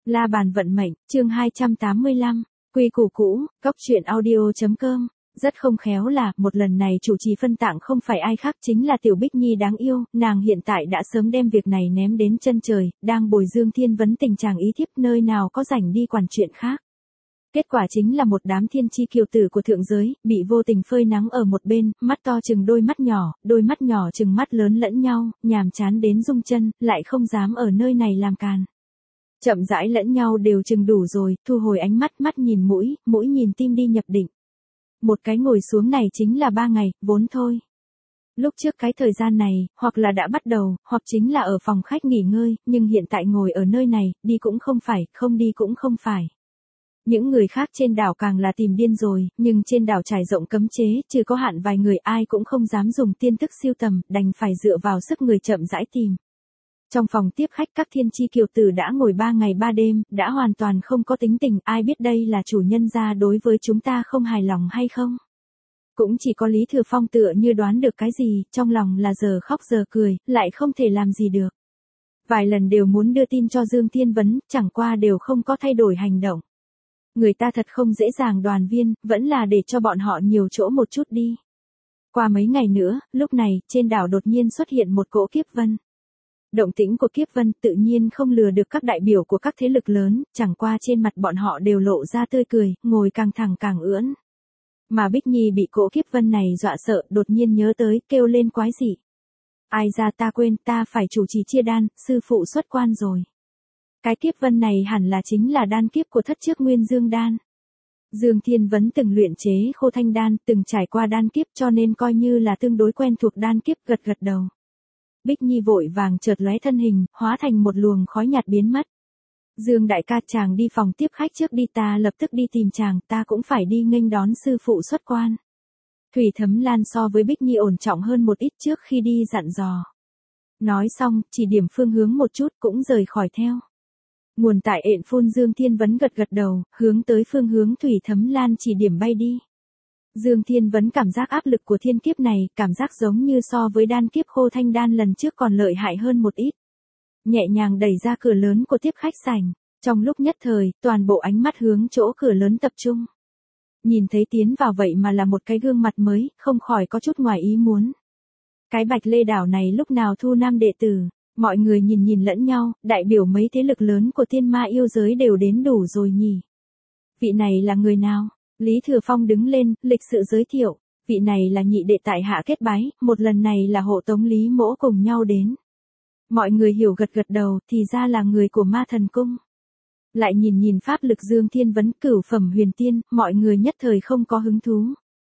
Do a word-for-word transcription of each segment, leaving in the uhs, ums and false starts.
La bàn vận mệnh, chương hai trăm tám mươi lăm, quy củ cũ, góc truyện audio.com. Rất không khéo là, một lần này chủ trì phân tặng không phải ai khác chính là Tiểu Bích Nhi đáng yêu, nàng hiện tại đã sớm đem việc này ném đến chân trời, đang bồi Dương Thiên Vấn tình chàng ý thiếp nơi nào có rảnh đi quản chuyện khác. Kết quả chính là một đám thiên chi kiều tử của thượng giới, bị vô tình phơi nắng ở một bên, mắt to chừng đôi mắt nhỏ, đôi mắt nhỏ chừng mắt lớn lẫn nhau, nhàm chán đến rung chân, lại không dám ở nơi này làm càn. Chậm rãi lẫn nhau đều chừng đủ rồi, thu hồi ánh mắt, mắt nhìn mũi, mũi nhìn tim đi nhập định. Một cái ngồi xuống này chính là ba ngày, vốn thôi. Lúc trước cái thời gian này, hoặc là đã bắt đầu, hoặc chính là ở phòng khách nghỉ ngơi, nhưng hiện tại ngồi ở nơi này, đi cũng không phải, không đi cũng không phải. Những người khác trên đảo càng là tìm điên rồi, nhưng trên đảo trải rộng cấm chế, trừ có hạn vài người ai cũng không dám dùng tiên thức siêu tầm, đành phải dựa vào sức người chậm rãi tìm. Trong phòng tiếp khách các thiên chi kiều tử đã ngồi ba ngày ba đêm, đã hoàn toàn không có tính tình, ai biết đây là chủ nhân gia đối với chúng ta không hài lòng hay không. Cũng chỉ có Lý Thừa Phong tựa như đoán được cái gì, trong lòng là giờ khóc giờ cười, lại không thể làm gì được. Vài lần đều muốn đưa tin cho Dương Thiên Vấn, chẳng qua đều không có thay đổi hành động. Người ta thật không dễ dàng đoàn viên, vẫn là để cho bọn họ nhiều chỗ một chút đi. Qua mấy ngày nữa, lúc này, trên đảo đột nhiên xuất hiện một cỗ kiếp vân. Động tĩnh của kiếp vân tự nhiên không lừa được các đại biểu của các thế lực lớn, chẳng qua trên mặt bọn họ đều lộ ra tươi cười, ngồi càng thẳng càng ưỡn. Mà Bích Nhi bị cỗ kiếp vân này dọa sợ, đột nhiên nhớ tới, kêu lên quái dị. Ai ra ta quên, ta phải chủ trì chia đan, sư phụ xuất quan rồi. Cái kiếp vân này hẳn là chính là đan kiếp của thất trước Nguyên Dương đan. Dương Thiên Vấn từng luyện chế khô thanh đan, từng trải qua đan kiếp cho nên coi như là tương đối quen thuộc đan kiếp, gật gật đầu. Bích Nhi vội vàng chợt lóe thân hình, hóa thành một luồng khói nhạt biến mất. Dương đại ca, chàng đi phòng tiếp khách trước đi, ta lập tức đi tìm chàng, ta cũng phải đi nghênh đón sư phụ xuất quan. Thủy Thấm Lan so với Bích Nhi ổn trọng hơn một ít, trước khi đi dặn dò. Nói xong, chỉ điểm phương hướng một chút cũng rời khỏi theo. Nguồn tại ện phun Dương Thiên Vấn gật gật đầu, hướng tới phương hướng Thủy Thấm Lan chỉ điểm bay đi. Dương Thiên Vấn cảm giác áp lực của thiên kiếp này, cảm giác giống như so với đan kiếp khô thanh đan lần trước còn lợi hại hơn một ít. Nhẹ nhàng đẩy ra cửa lớn của tiếp khách sảnh, trong lúc nhất thời, toàn bộ ánh mắt hướng chỗ cửa lớn tập trung. Nhìn thấy tiến vào vậy mà là một cái gương mặt mới, không khỏi có chút ngoài ý muốn. Cái Bạch Lê đảo này lúc nào thu nam đệ tử, mọi người nhìn nhìn lẫn nhau, đại biểu mấy thế lực lớn của thiên ma yêu giới đều đến đủ rồi nhỉ. Vị này là người nào? Lý Thừa Phong đứng lên, lịch sự giới thiệu, vị này là nhị đệ tại hạ kết bái, một lần này là hộ tống Lý Mỗ cùng nhau đến. Mọi người hiểu gật gật đầu, thì ra là người của Ma Thần Cung. Lại nhìn nhìn pháp lực Dương Thiên Vấn, cửu phẩm huyền tiên, mọi người nhất thời không có hứng thú.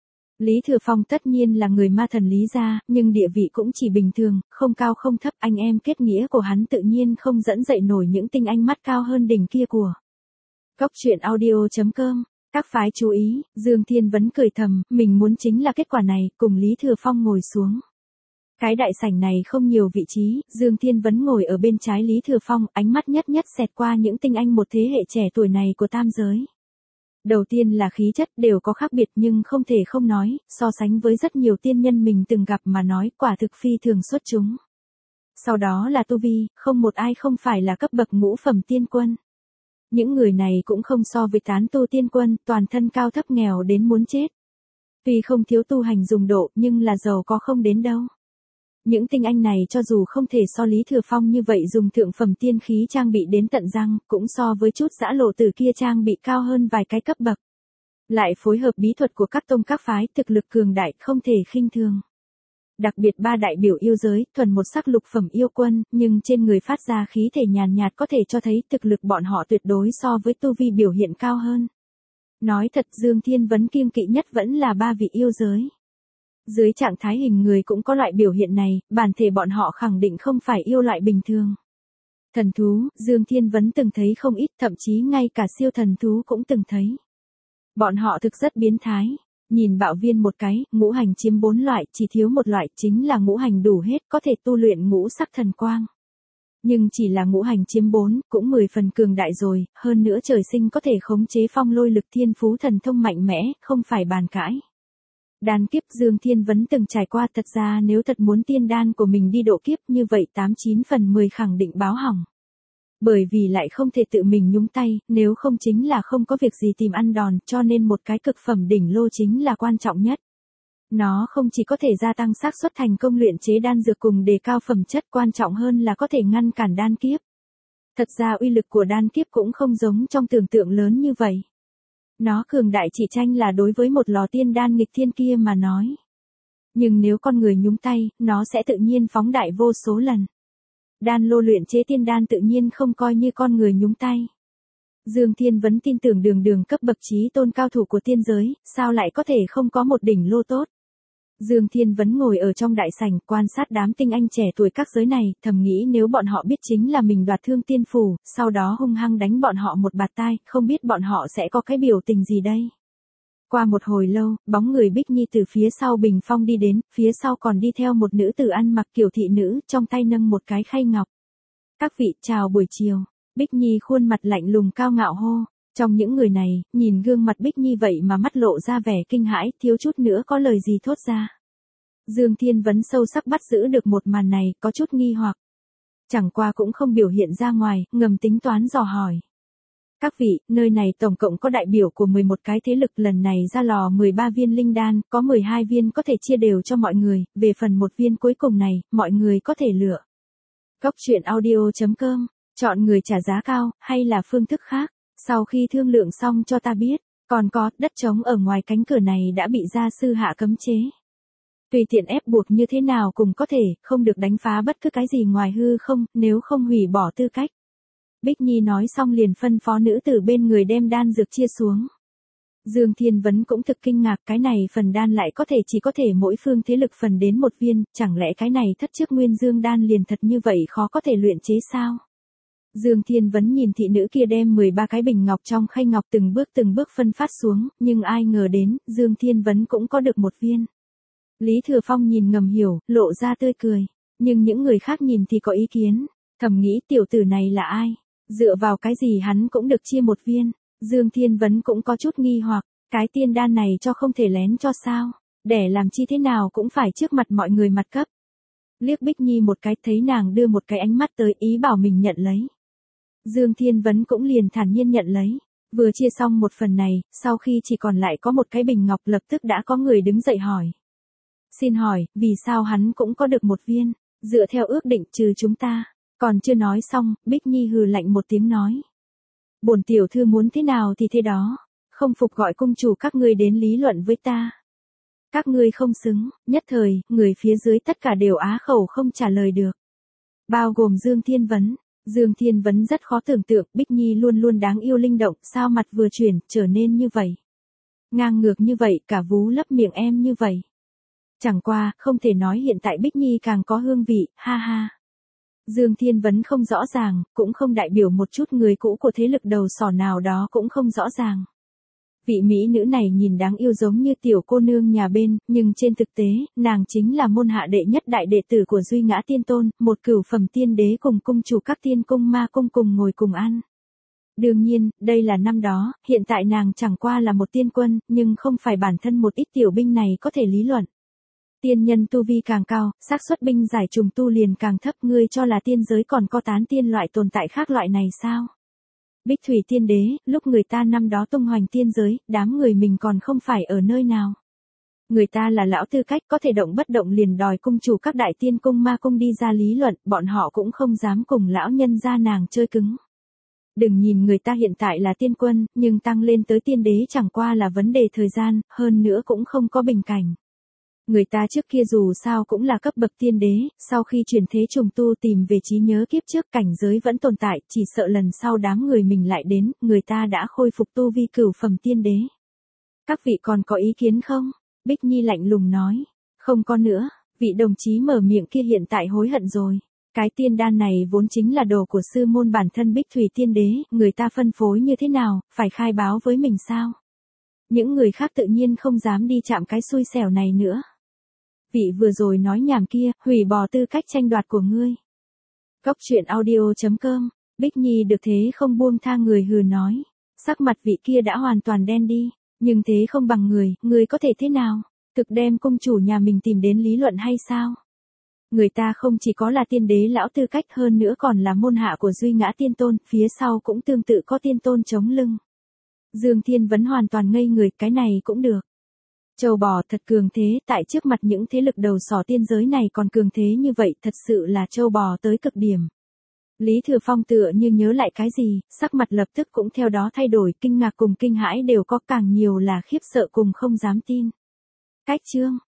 Lý Thừa Phong tất nhiên là người Ma Thần Lý gia, nhưng địa vị cũng chỉ bình thường, không cao không thấp, anh em kết nghĩa của hắn tự nhiên không dẫn dậy nổi những tinh anh mắt cao hơn đỉnh kia của. Góc truyện audio.com. Các phái chú ý, Dương Thiên Vấn cười thầm, mình muốn chính là kết quả này, cùng Lý Thừa Phong ngồi xuống. Cái đại sảnh này không nhiều vị trí, Dương Thiên Vấn ngồi ở bên trái Lý Thừa Phong, ánh mắt nhất nhất xẹt qua những tinh anh một thế hệ trẻ tuổi này của tam giới. Đầu tiên là khí chất đều có khác biệt nhưng không thể không nói, so sánh với rất nhiều tiên nhân mình từng gặp mà nói, quả thực phi thường xuất chúng. Sau đó là tu vi, không một ai không phải là cấp bậc ngũ phẩm tiên quân. Những người này cũng không so với tán tu tiên quân, toàn thân cao thấp nghèo đến muốn chết. Tuy không thiếu tu hành dùng độ, nhưng là giàu có không đến đâu. Những tinh anh này cho dù không thể so Lý Thừa Phong như vậy dùng thượng phẩm tiên khí trang bị đến tận răng, cũng so với chút dã lộ tử kia trang bị cao hơn vài cái cấp bậc. Lại phối hợp bí thuật của các tông các phái, thực lực cường đại, không thể khinh thường. Đặc biệt ba đại biểu yêu giới, thuần một sắc lục phẩm yêu quân, nhưng trên người phát ra khí thể nhàn nhạt có thể cho thấy thực lực bọn họ tuyệt đối so với tu vi biểu hiện cao hơn. Nói thật, Dương Thiên Vấn kiêng kỵ nhất vẫn là ba vị yêu giới. Dưới trạng thái hình người cũng có loại biểu hiện này, bản thể bọn họ khẳng định không phải yêu loại bình thường. Thần thú, Dương Thiên Vấn từng thấy không ít, thậm chí ngay cả siêu thần thú cũng từng thấy. Bọn họ thực rất biến thái. Nhìn bạo viên một cái, ngũ hành chiếm bốn loại, chỉ thiếu một loại, chính là ngũ hành đủ hết, có thể tu luyện ngũ sắc thần quang. Nhưng chỉ là ngũ hành chiếm bốn, cũng mười phần cường đại rồi, hơn nữa trời sinh có thể khống chế phong lôi lực thiên phú thần thông mạnh mẽ, không phải bàn cãi. Đan kiếp Dương Thiên Vấn từng trải qua, thật ra nếu thật muốn tiên đan của mình đi độ kiếp như vậy tám chín phần mười khẳng định báo hỏng. Bởi vì lại không thể tự mình nhúng tay, nếu không chính là không có việc gì tìm ăn đòn, cho nên một cái cực phẩm đỉnh lô chính là quan trọng nhất. Nó không chỉ có thể gia tăng xác suất thành công luyện chế đan dược cùng đề cao phẩm chất, quan trọng hơn là có thể ngăn cản đan kiếp. Thật ra uy lực của đan kiếp cũng không giống trong tưởng tượng lớn như vậy. Nó cường đại chỉ tranh là đối với một lò tiên đan nghịch thiên kia mà nói. Nhưng nếu con người nhúng tay, nó sẽ tự nhiên phóng đại vô số lần. Đan lô luyện chế tiên đan tự nhiên không coi như con người nhúng tay. Dương Thiên Vấn tin tưởng đường đường cấp bậc chí tôn cao thủ của tiên giới, sao lại có thể không có một đỉnh lô tốt. Dương Thiên Vấn ngồi ở trong đại sảnh quan sát đám tinh anh trẻ tuổi các giới này, thầm nghĩ nếu bọn họ biết chính là mình đoạt thương tiên phủ, sau đó hung hăng đánh bọn họ một bạt tai, không biết bọn họ sẽ có cái biểu tình gì đây. Qua một hồi lâu, bóng người Bích Nhi từ phía sau bình phong đi đến, phía sau còn đi theo một nữ tử ăn mặc kiểu thị nữ, trong tay nâng một cái khay ngọc. Các vị, chào buổi chiều. Bích Nhi khuôn mặt lạnh lùng cao ngạo hô. Trong những người này, nhìn gương mặt Bích Nhi vậy mà mắt lộ ra vẻ kinh hãi, thiếu chút nữa có lời gì thốt ra. Dương Thiên Vấn sâu sắc bắt giữ được một màn này, có chút nghi hoặc. Chẳng qua cũng không biểu hiện ra ngoài, ngầm tính toán dò hỏi. Các vị, nơi này tổng cộng có đại biểu của mười một cái thế lực, lần này ra lò mười ba viên linh đan, có mười hai viên có thể chia đều cho mọi người, về phần một viên cuối cùng này, mọi người có thể lựa. Góc truyện audio chấm com, chọn người trả giá cao, hay là phương thức khác, sau khi thương lượng xong cho ta biết, còn có, đất trống ở ngoài cánh cửa này đã bị gia sư hạ cấm chế. Tùy tiện ép buộc như thế nào cũng có thể, không được đánh phá bất cứ cái gì ngoài hư không, nếu không hủy bỏ tư cách. Bích Nhi nói xong liền phân phó nữ tử bên người đem đan dược chia xuống. Dương Thiên Vấn cũng thực kinh ngạc, cái này phần đan lại có thể chỉ có thể mỗi phương thế lực phần đến một viên, chẳng lẽ cái này thất trước nguyên dương đan liền thật như vậy khó có thể luyện chế sao? Dương Thiên Vấn nhìn thị nữ kia đem mười ba cái bình ngọc trong khay ngọc từng bước từng bước phân phát xuống, nhưng ai ngờ đến, Dương Thiên Vấn cũng có được một viên. Lý Thừa Phong nhìn ngầm hiểu, lộ ra tươi cười, nhưng những người khác nhìn thì có ý kiến, thầm nghĩ tiểu tử này là ai? Dựa vào cái gì hắn cũng được chia một viên. Dương Thiên Vấn cũng có chút nghi hoặc, cái tiên đan này cho không thể lén cho sao, để làm chi thế nào cũng phải trước mặt mọi người mặt cấp. Liếc Bích Nhi một cái, thấy nàng đưa một cái ánh mắt tới ý bảo mình nhận lấy. Dương Thiên Vấn cũng liền thản nhiên nhận lấy. Vừa chia xong một phần này, sau khi chỉ còn lại có một cái bình ngọc lập tức đã có người đứng dậy hỏi. Xin hỏi, vì sao hắn cũng có được một viên, dựa theo ước định trừ chúng ta. Còn chưa nói xong, Bích Nhi hừ lạnh một tiếng nói. Bổn tiểu thư muốn thế nào thì thế đó, không phục gọi cung chủ các ngươi đến lý luận với ta. Các ngươi không xứng, nhất thời, người phía dưới tất cả đều á khẩu không trả lời được. Bao gồm Dương Thiên Vấn. Dương Thiên Vấn rất khó tưởng tượng, Bích Nhi luôn luôn đáng yêu linh động, sao mặt vừa chuyển, trở nên như vậy. Ngang ngược như vậy, cả vú lấp miệng em như vậy. Chẳng qua, không thể nói hiện tại Bích Nhi càng có hương vị, ha ha. Dương Thiên Vấn không rõ ràng, cũng không đại biểu một chút người cũ của thế lực đầu sỏ nào đó cũng không rõ ràng. Vị mỹ nữ này nhìn đáng yêu giống như tiểu cô nương nhà bên, nhưng trên thực tế, nàng chính là môn hạ đệ nhất đại đệ tử của Duy Ngã Tiên Tôn, một cửu phẩm tiên đế cùng cung chủ các tiên cung ma cung cùng ngồi cùng ăn. Đương nhiên, đây là năm đó, hiện tại nàng chẳng qua là một tiên quân, nhưng không phải bản thân một ít tiểu binh này có thể lý luận. Tiên nhân tu vi càng cao, xác suất binh giải trùng tu liền càng thấp, ngươi cho là tiên giới còn có tán tiên loại tồn tại khác loại này sao? Bích Thủy Tiên Đế, lúc người ta năm đó tung hoành tiên giới, đám người mình còn không phải ở nơi nào. Người ta là lão tư cách có thể động bất động liền đòi cung chủ các đại tiên cung ma cung đi ra lý luận, bọn họ cũng không dám cùng lão nhân gia nàng chơi cứng. Đừng nhìn người ta hiện tại là tiên quân, nhưng tăng lên tới tiên đế chẳng qua là vấn đề thời gian, hơn nữa cũng không có bình cảnh. Người ta trước kia dù sao cũng là cấp bậc tiên đế, sau khi chuyển thế trùng tu tìm về trí nhớ kiếp trước cảnh giới vẫn tồn tại, chỉ sợ lần sau đám người mình lại đến, người ta đã khôi phục tu vi cửu phẩm tiên đế. Các vị còn có ý kiến không? Bích Nhi lạnh lùng nói. Không có nữa, vị đồng chí mở miệng kia hiện tại hối hận rồi. Cái tiên đan này vốn chính là đồ của sư môn bản thân Bích Thủy Tiên Đế, người ta phân phối như thế nào, phải khai báo với mình sao? Những người khác tự nhiên không dám đi chạm cái xui xẻo này nữa. Vị vừa rồi nói nhảm kia, hủy bỏ tư cách tranh đoạt của ngươi. Góc truyện audio chấm com, Bích Nhi được thế không buông tha người hừ nói. Sắc mặt vị kia đã hoàn toàn đen đi, nhưng thế không bằng người, người có thể thế nào? Thực đem công chủ nhà mình tìm đến lý luận hay sao? Người ta không chỉ có là tiên đế lão tư cách hơn nữa còn là môn hạ của Duy Ngã Tiên Tôn, phía sau cũng tương tự có tiên tôn chống lưng. Dương Thiên Vấn hoàn toàn ngây người, cái này cũng được. Trâu bò thật cường thế, tại trước mặt những thế lực đầu sỏ tiên giới này còn cường thế như vậy, thật sự là trâu bò tới cực điểm. Lý Thừa Phong tựa như nhớ lại cái gì, sắc mặt lập tức cũng theo đó thay đổi, kinh ngạc cùng kinh hãi đều có, càng nhiều là khiếp sợ cùng không dám tin. Cách chương